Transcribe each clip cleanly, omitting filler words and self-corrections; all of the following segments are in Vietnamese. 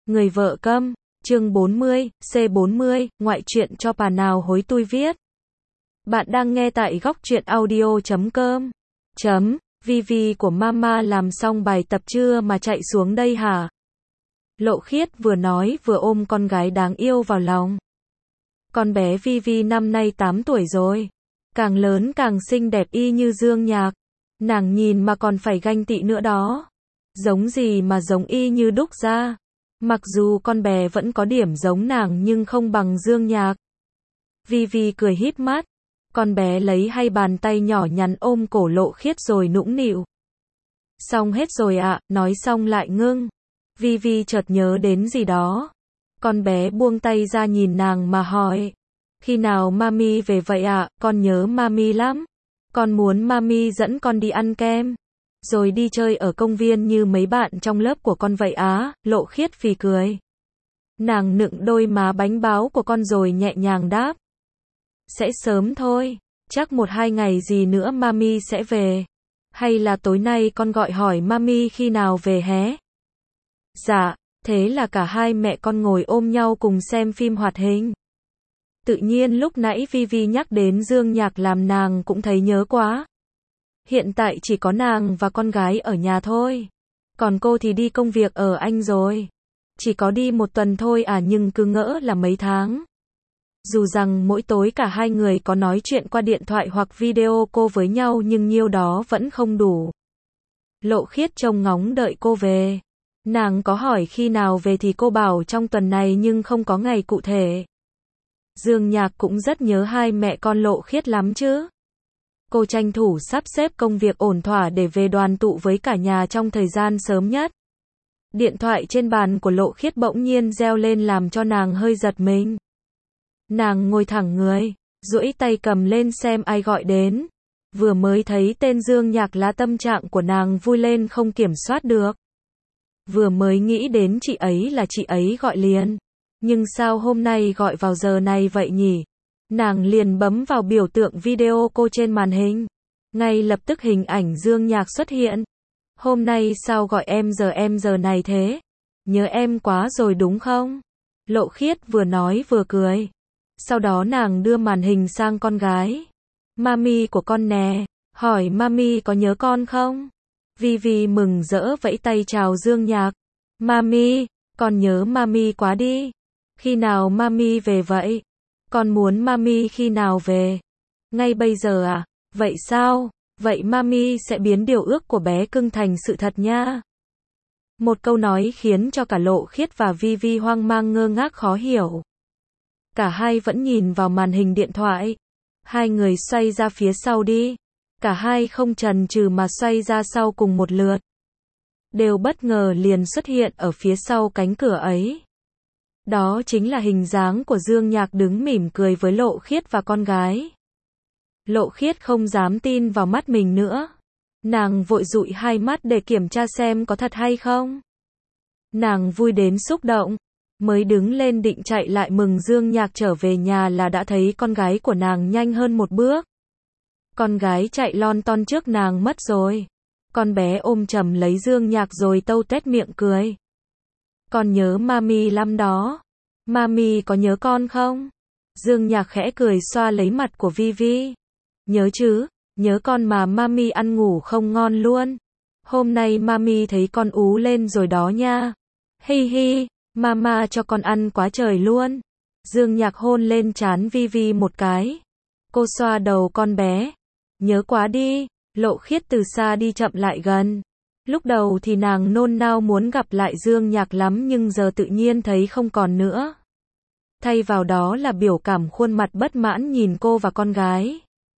Người vợ câm, chương 40, C40, ngoại truyện cho bà nào hối tui viết. Bạn đang nghe tại góc truyện audio.com. Vivi của mama làm xong bài tập chưa mà chạy xuống đây hả? Lộ Khiết vừa nói vừa ôm con gái đáng yêu vào lòng. Con bé Vivi năm nay 8 tuổi rồi. Càng lớn càng xinh đẹp y như Dương Nhạc. Nàng nhìn mà còn phải ganh tị nữa đó. Giống gì mà giống y như đúc ra. Mặc dù con bé vẫn có điểm giống nàng nhưng không bằng Dương Nhạc. Vivi cười híp mắt. Con bé lấy hai bàn tay nhỏ nhắn ôm cổ Lộ Khiết rồi nũng nịu. Xong hết rồi ạ, nói xong lại ngưng. Vivi chợt nhớ đến gì đó. Con bé buông tay ra nhìn nàng mà hỏi. Khi nào mami về vậy ạ, con nhớ mami lắm. Con muốn mami dẫn con đi ăn kem. Rồi đi chơi ở công viên như mấy bạn trong lớp của con vậy á, Lộ Khiết phì cười. Nàng nựng đôi má bánh báo của con rồi nhẹ nhàng đáp. Sẽ sớm thôi, chắc 1-2 ngày gì nữa mami sẽ về. Hay là tối nay con gọi hỏi mami khi nào về hé? Dạ, thế là cả hai mẹ con ngồi ôm nhau cùng xem phim hoạt hình. Tự nhiên lúc nãy Vivi nhắc đến Dương Nhạc làm nàng cũng thấy nhớ quá. Hiện tại chỉ có nàng và con gái ở nhà thôi. Còn cô thì đi công việc ở Anh rồi. Chỉ có đi 1 tuần thôi à, nhưng cứ ngỡ là mấy tháng. Dù rằng mỗi tối cả hai người có nói chuyện qua điện thoại hoặc video call với nhau nhưng nhiêu đó vẫn không đủ. Lộ Khiết trông ngóng đợi cô về. Nàng có hỏi khi nào về thì cô bảo trong tuần này nhưng không có ngày cụ thể. Dương Nhạc cũng rất nhớ hai mẹ con Lộ Khiết lắm chứ. Cô tranh thủ sắp xếp công việc ổn thỏa để về đoàn tụ với cả nhà trong thời gian sớm nhất. Điện thoại trên bàn của Lộ Khiết bỗng nhiên reo lên làm cho nàng hơi giật mình. Nàng ngồi thẳng người, duỗi tay cầm lên xem ai gọi đến. Vừa mới thấy tên Dương Nhạc là tâm trạng của nàng vui lên không kiểm soát được. Vừa mới nghĩ đến chị ấy là chị ấy gọi liền. Nhưng sao hôm nay gọi vào giờ này vậy nhỉ? Nàng liền bấm vào biểu tượng video cô trên màn hình. Ngay lập tức hình ảnh Dương Nhạc xuất hiện. Hôm nay sao gọi em giờ này thế? Nhớ em quá rồi đúng không? Lộ Khiết vừa nói vừa cười. Sau đó nàng đưa màn hình sang con gái. Mami của con nè, hỏi mami có nhớ con không? Vivi mừng rỡ vẫy tay chào Dương Nhạc. Mami, con nhớ mami quá đi. Khi nào mami về vậy? Con muốn mami khi nào về? Ngay bây giờ à? Vậy sao? Vậy mami sẽ biến điều ước của bé cưng thành sự thật nha. Một câu nói khiến cho cả Lộ Khiết và Vivi hoang mang ngơ ngác khó hiểu. Cả hai vẫn nhìn vào màn hình điện thoại. Hai người xoay ra phía sau đi. Cả hai không chần chừ mà xoay ra sau cùng một lượt. Đều bất ngờ liền xuất hiện ở phía sau cánh cửa ấy. Đó chính là hình dáng của Dương Nhạc đứng mỉm cười với Lộ Khiết và con gái. Lộ Khiết không dám tin vào mắt mình nữa. Nàng vội dụi hai mắt để kiểm tra xem có thật hay không. Nàng vui đến xúc động. Mới đứng lên định chạy lại mừng Dương Nhạc trở về nhà là đã thấy con gái của nàng nhanh hơn một bước. Con gái chạy lon ton trước nàng mất rồi. Con bé ôm chầm lấy Dương Nhạc rồi tâu tuét miệng cười. Con nhớ mami lắm đó. Mami có nhớ con không? Dương Nhạc khẽ cười xoa lấy mặt của Vivi. Nhớ chứ, nhớ con mà mami ăn ngủ không ngon luôn. Hôm nay mami thấy con ú lên rồi đó nha. Hi hi, mama cho con ăn quá trời luôn. Dương Nhạc hôn lên trán Vivi một cái. Cô xoa đầu con bé. Nhớ quá đi. Lộ Khiết từ xa đi chậm lại gần. Lúc đầu thì nàng nôn nao muốn gặp lại Dương Nhạc lắm nhưng giờ tự nhiên thấy không còn nữa. Thay vào đó là biểu cảm khuôn mặt bất mãn nhìn cô và con gái.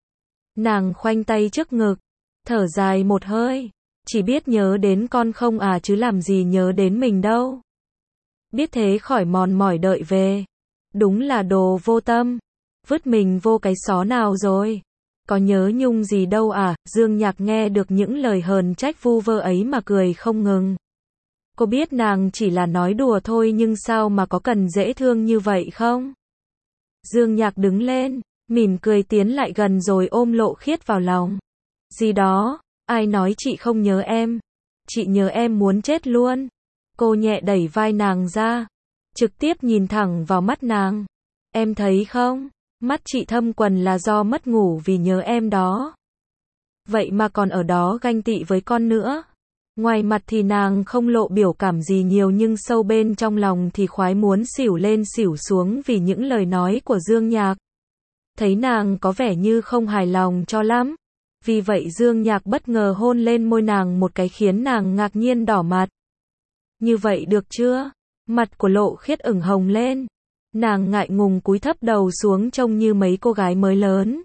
Nàng khoanh tay trước ngực, thở dài một hơi. Chỉ biết nhớ đến con không à chứ làm gì nhớ đến mình đâu. Biết thế khỏi mòn mỏi đợi về. Đúng là đồ vô tâm. Vứt mình vô cái xó nào rồi. Có nhớ nhung gì đâu à? Dương Nhạc nghe được những lời hờn trách vu vơ ấy mà cười không ngừng. Cô biết nàng chỉ là nói đùa thôi nhưng sao mà có cần dễ thương như vậy không? Dương Nhạc đứng lên, mỉm cười tiến lại gần rồi ôm Lộ Khiết vào lòng. Gì đó? Ai nói chị không nhớ em? Chị nhớ em muốn chết luôn. Cô nhẹ đẩy vai nàng ra, trực tiếp nhìn thẳng vào mắt nàng. Em thấy không, mắt chị thâm quầng là do mất ngủ vì nhớ em đó. Vậy mà còn ở đó ganh tị với con nữa. Ngoài mặt thì nàng không lộ biểu cảm gì nhiều nhưng sâu bên trong lòng thì khoái muốn xỉu lên xỉu xuống vì những lời nói của Dương Nhạc. Thấy nàng có vẻ như không hài lòng cho lắm. Vì vậy Dương Nhạc bất ngờ hôn lên môi nàng một cái khiến nàng ngạc nhiên đỏ mặt. Như vậy được chưa? Mặt của Lộ Khiết ửng hồng lên. Nàng ngại ngùng cúi thấp đầu xuống trông như mấy cô gái mới lớn.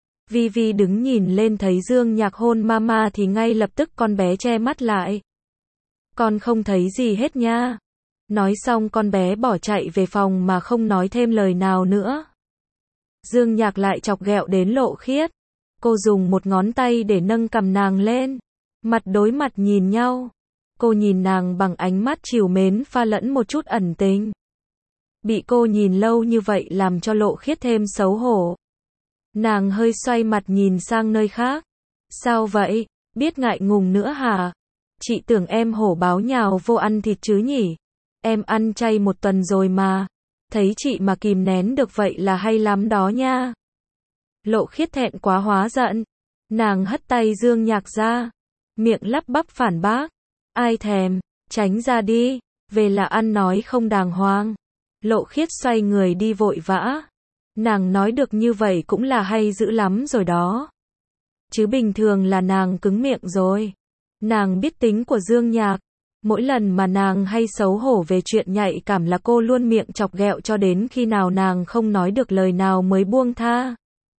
Vi đứng nhìn lên thấy Dương Nhạc hôn mama thì ngay lập tức con bé che mắt lại. Con không thấy gì hết nha. Nói xong con bé bỏ chạy về phòng mà không nói thêm lời nào nữa. Dương Nhạc lại chọc ghẹo đến Lộ Khiết. Cô dùng một ngón tay để nâng cằm nàng lên. Mặt đối mặt nhìn nhau. Cô nhìn nàng bằng ánh mắt trìu mến pha lẫn một chút ẩn tình. Bị cô nhìn lâu như vậy làm cho Lộ Khiết thêm xấu hổ. Nàng hơi xoay mặt nhìn sang nơi khác. Sao vậy, biết ngại ngùng nữa hả? Chị tưởng em hổ báo nhào vô ăn thịt chứ nhỉ? Em ăn chay 1 tuần rồi mà. Thấy chị mà kìm nén được vậy là hay lắm đó nha. Lộ Khiết thẹn quá hóa giận. Nàng hất tay Dương Nhạc ra. Miệng lắp bắp phản bác. Ai thèm, tránh ra đi. Về là ăn nói không đàng hoàng. Lộ Khiết xoay người đi vội vã. Nàng nói được như vậy cũng là hay dữ lắm rồi đó. Chứ bình thường là nàng cứng miệng rồi. Nàng biết tính của Dương Nhạc. Mỗi lần mà nàng hay xấu hổ về chuyện nhạy cảm là cô luôn miệng chọc ghẹo cho đến khi nào nàng không nói được lời nào mới buông tha.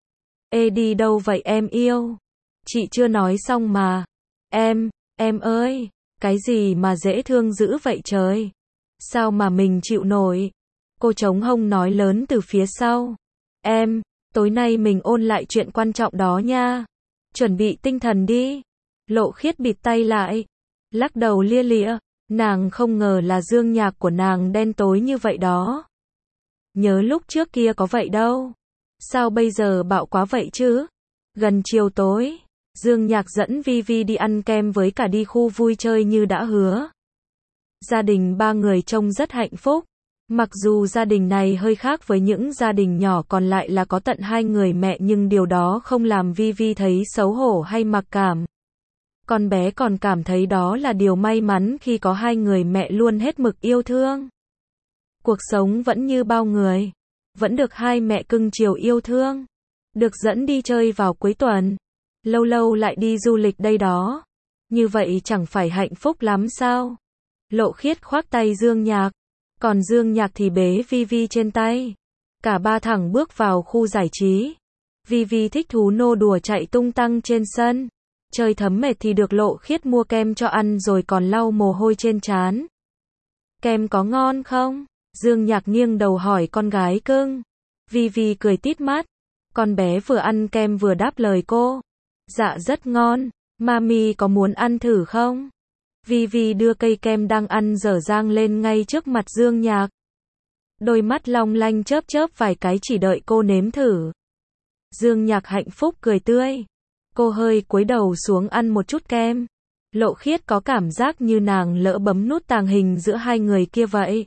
Ê đi đâu vậy em yêu? Chị chưa nói xong mà. Em ơi, cái gì mà dễ thương dữ vậy trời? Sao mà mình chịu nổi? Cô chống hông nói lớn từ phía sau. Em, tối nay mình ôn lại chuyện quan trọng đó nha. Chuẩn bị tinh thần đi. Lộ Khiết bịt tay lại. Lắc đầu lia lịa. Nàng không ngờ là Dương Nhạc của nàng đen tối như vậy đó. Nhớ lúc trước kia có vậy đâu. Sao bây giờ bạo quá vậy chứ? Gần chiều tối, Dương Nhạc dẫn Vi đi ăn kem với cả đi khu vui chơi như đã hứa. Gia đình 3 người trông rất hạnh phúc. Mặc dù gia đình này hơi khác với những gia đình nhỏ còn lại là có tận 2 người mẹ nhưng điều đó không làm Vi thấy xấu hổ hay mặc cảm. Con bé còn cảm thấy đó là điều may mắn khi có 2 người mẹ luôn hết mực yêu thương. Cuộc sống vẫn như bao người. Vẫn được 2 mẹ cưng chiều yêu thương. Được dẫn đi chơi vào cuối tuần. Lâu lâu lại đi du lịch đây đó. Như vậy chẳng phải hạnh phúc lắm sao? Lộ Khiết khoác tay Dương Nhạc. Còn Dương Nhạc thì bế Vi trên tay. Cả 3 thằng bước vào khu giải trí. Vi thích thú nô đùa chạy tung tăng trên sân. Chơi thấm mệt thì được Lộ Khiết mua kem cho ăn rồi còn lau mồ hôi trên trán. Kem có ngon không? Dương Nhạc nghiêng đầu hỏi con gái cưng. Vi cười tít mắt. Con bé vừa ăn kem vừa đáp lời cô. Dạ rất ngon, mami có muốn ăn thử không? Vi đưa cây kem đang ăn dở dang lên ngay trước mặt Dương Nhạc. Đôi mắt long lanh chớp chớp vài cái chỉ đợi cô nếm thử. Dương Nhạc hạnh phúc cười tươi. Cô hơi cúi đầu xuống ăn một chút kem. Lộ Khiết có cảm giác như nàng lỡ bấm nút tàng hình giữa 2 người kia vậy.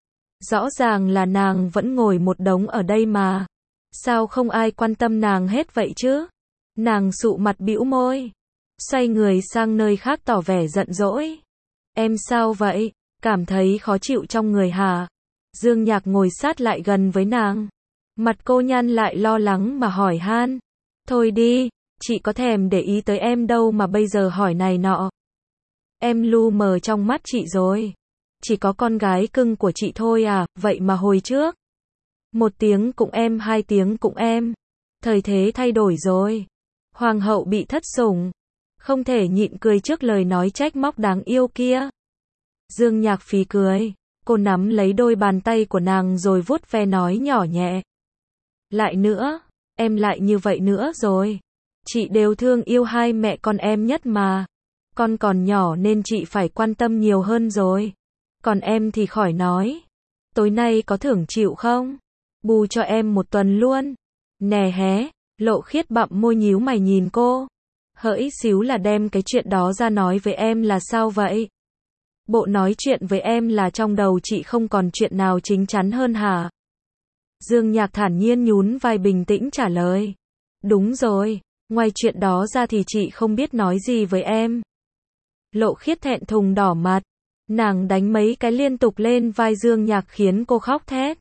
Rõ ràng là nàng vẫn ngồi một đống ở đây mà. Sao không ai quan tâm nàng hết vậy chứ? Nàng sụ mặt bĩu môi. Xoay người sang nơi khác tỏ vẻ giận dỗi. Em sao vậy? Cảm thấy khó chịu trong người hả? Dương Nhạc ngồi sát lại gần với nàng. Mặt cô nhăn lại lo lắng mà hỏi han. Thôi đi, chị có thèm để ý tới em đâu mà bây giờ hỏi này nọ. Em lu mờ trong mắt chị rồi. Chỉ có con gái cưng của chị thôi à, vậy mà hồi trước. 1 tiếng cũng em, 2 tiếng cũng em. Thời thế thay đổi rồi. Hoàng hậu bị thất sủng. Không thể nhịn cười trước lời nói trách móc đáng yêu kia. Dương Nhạc phì cười. Cô nắm lấy đôi bàn tay của nàng rồi vuốt ve nói nhỏ nhẹ. Lại nữa, em lại như vậy nữa rồi. Chị đều thương yêu 2 mẹ con em nhất mà. Con còn nhỏ nên chị phải quan tâm nhiều hơn rồi. Còn em thì khỏi nói. Tối nay có thưởng chịu không? Bù cho em 1 tuần luôn. Nè hé, Lộ Khiết bặm môi nhíu mày nhìn cô. Hỡi xíu là đem cái chuyện đó ra nói với em là sao vậy? Bộ nói chuyện với em là trong đầu chị không còn chuyện nào chín chắn hơn hả? Dương Nhạc thản nhiên nhún vai bình tĩnh trả lời. Đúng rồi, ngoài chuyện đó ra thì chị không biết nói gì với em. Lộ Khiết thẹn thùng đỏ mặt. Nàng đánh mấy cái liên tục lên vai Dương Nhạc khiến cô khóc thét.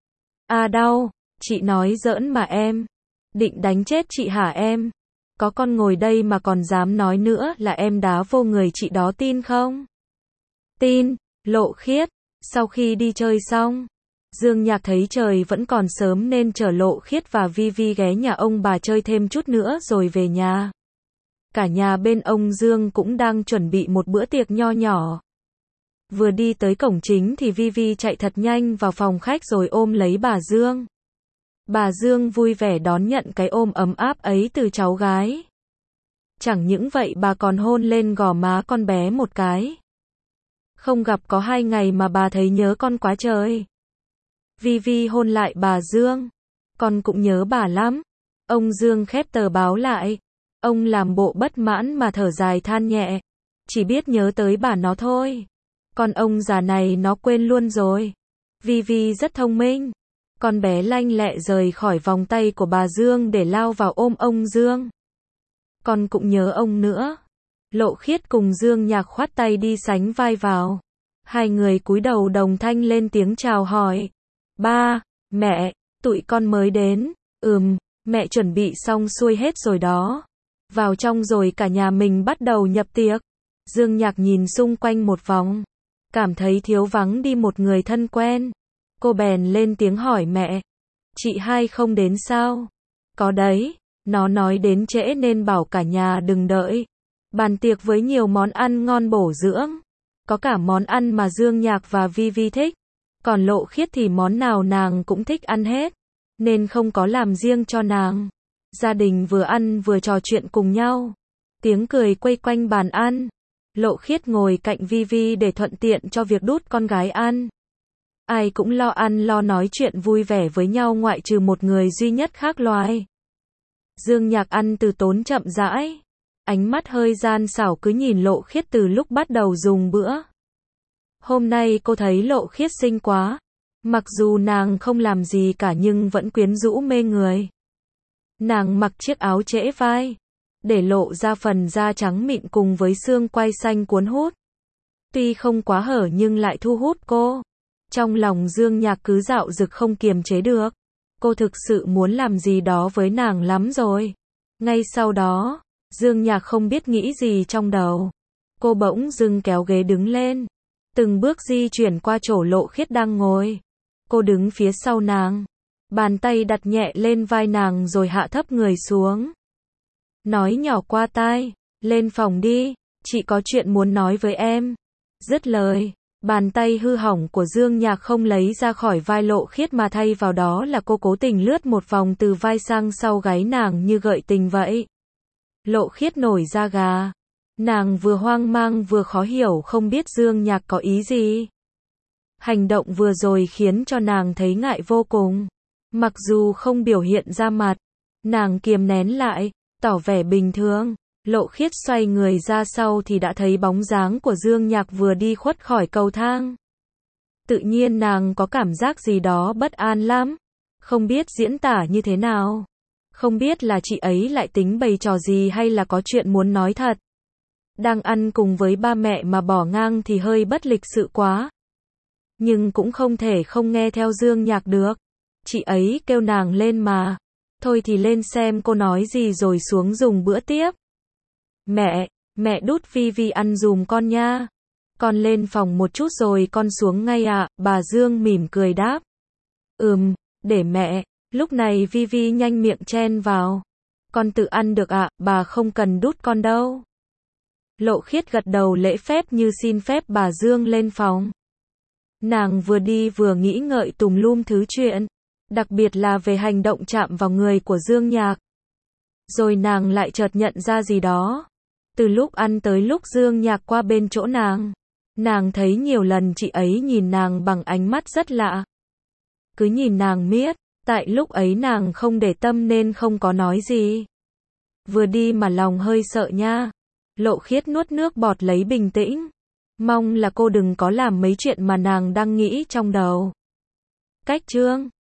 À đau, chị nói giỡn mà em. Định đánh chết chị hả em? Có con ngồi đây mà còn dám nói nữa là em đá vô người chị đó tin không? Tin, Lộ Khiết. Sau khi đi chơi xong, Dương Nhạc thấy trời vẫn còn sớm nên chở Lộ Khiết và Vivi ghé nhà ông bà chơi thêm chút nữa rồi về nhà. Cả nhà bên ông Dương cũng đang chuẩn bị một bữa tiệc nho nhỏ. Vừa đi tới cổng chính thì Vivi chạy thật nhanh vào phòng khách rồi ôm lấy bà Dương. Bà Dương vui vẻ đón nhận cái ôm ấm áp ấy từ cháu gái. Chẳng những vậy bà còn hôn lên gò má con bé một cái. Không gặp có 2 ngày mà bà thấy nhớ con quá trời. Vivi hôn lại bà Dương. Con cũng nhớ bà lắm. Ông Dương khép tờ báo lại. Ông làm bộ bất mãn mà thở dài than nhẹ. Chỉ biết nhớ tới bà nó thôi. Con ông già này nó quên luôn rồi. Vivi rất thông minh. Con bé lanh lẹ rời khỏi vòng tay của bà Dương để lao vào ôm ông Dương. Con cũng nhớ ông nữa. Lộ Khiết cùng Dương Nhạc khoát tay đi sánh vai vào. Hai người cúi đầu đồng thanh lên tiếng chào hỏi. Ba, mẹ, tụi con mới đến. Mẹ chuẩn bị xong xuôi hết rồi đó. Vào trong rồi cả nhà mình bắt đầu nhập tiệc. Dương Nhạc nhìn xung quanh một vòng. Cảm thấy thiếu vắng đi một người thân quen. Cô bèn lên tiếng hỏi mẹ. Chị hai không đến sao? Có đấy, nó nói đến trễ nên bảo cả nhà đừng đợi. Bàn tiệc với nhiều món ăn ngon bổ dưỡng. Có cả món ăn mà Dương Nhạc và Vivi thích. Còn Lộ Khiết thì món nào nàng cũng thích ăn hết. Nên không có làm riêng cho nàng. Gia đình vừa ăn vừa trò chuyện cùng nhau. Tiếng cười quây quanh bàn ăn. Lộ Khiết ngồi cạnh Vivi để thuận tiện cho việc đút con gái ăn. Ai cũng lo ăn lo nói chuyện vui vẻ với nhau ngoại trừ một người duy nhất khác loài. Dương Nhạc ăn từ tốn chậm rãi. Ánh mắt hơi gian xảo cứ nhìn Lộ Khiết từ lúc bắt đầu dùng bữa. Hôm nay cô thấy Lộ Khiết xinh quá. Mặc dù nàng không làm gì cả nhưng vẫn quyến rũ mê người. Nàng mặc chiếc áo trễ vai. Để lộ ra phần da trắng mịn cùng với xương quai xanh cuốn hút. Tuy không quá hở nhưng lại thu hút cô. Trong lòng Dương Nhạc cứ dạo dực không kiềm chế được. Cô thực sự muốn làm gì đó với nàng lắm rồi. Ngay sau đó, Dương Nhạc không biết nghĩ gì trong đầu. Cô bỗng dưng kéo ghế đứng lên. Từng bước di chuyển qua chỗ Lộ Khiết đang ngồi. Cô đứng phía sau nàng. Bàn tay đặt nhẹ lên vai nàng rồi hạ thấp người xuống. Nói nhỏ qua tai. Lên phòng đi. Chị có chuyện muốn nói với em. Dứt lời. Bàn tay hư hỏng của Dương Nhạc không lấy ra khỏi vai Lộ Khiết mà thay vào đó là cô cố tình lướt một vòng từ vai sang sau gáy nàng như gợi tình vậy. Lộ Khiết nổi da gà. Nàng vừa hoang mang vừa khó hiểu không biết Dương Nhạc có ý gì. Hành động vừa rồi khiến cho nàng thấy ngại vô cùng. Mặc dù không biểu hiện ra mặt, nàng kiềm nén lại, tỏ vẻ bình thường. Lộ Khiết xoay người ra sau thì đã thấy bóng dáng của Dương Nhạc vừa đi khuất khỏi cầu thang. Tự nhiên nàng có cảm giác gì đó bất an lắm. Không biết diễn tả như thế nào. Không biết là chị ấy lại tính bày trò gì hay là có chuyện muốn nói thật. Đang ăn cùng với ba mẹ mà bỏ ngang thì hơi bất lịch sự quá. Nhưng cũng không thể không nghe theo Dương Nhạc được. Chị ấy kêu nàng lên mà. Thôi thì lên xem cô nói gì rồi xuống dùng bữa tiếp. Mẹ đút Vivi ăn dùm con nha. Con lên phòng một chút rồi con xuống ngay ạ. Bà Dương mỉm cười đáp. Để mẹ. Lúc này Vivi nhanh miệng chen vào. Con tự ăn được ạ, bà không cần đút con đâu. Lộ Khiết gật đầu lễ phép như xin phép bà Dương lên phòng. Nàng vừa đi vừa nghĩ ngợi tùm lum thứ chuyện. Đặc biệt là về hành động chạm vào người của Dương Nhạc. Rồi nàng lại chợt nhận ra gì đó. Từ lúc ăn tới lúc Dương Nhạc qua bên chỗ nàng thấy nhiều lần chị ấy nhìn nàng bằng ánh mắt rất lạ. Cứ nhìn nàng miết, tại lúc ấy nàng không để tâm nên không có nói gì. Vừa đi mà lòng hơi sợ nha. Lộ Khiết nuốt nước bọt lấy bình tĩnh. Mong là cô đừng có làm mấy chuyện mà nàng đang nghĩ trong đầu. Cách chương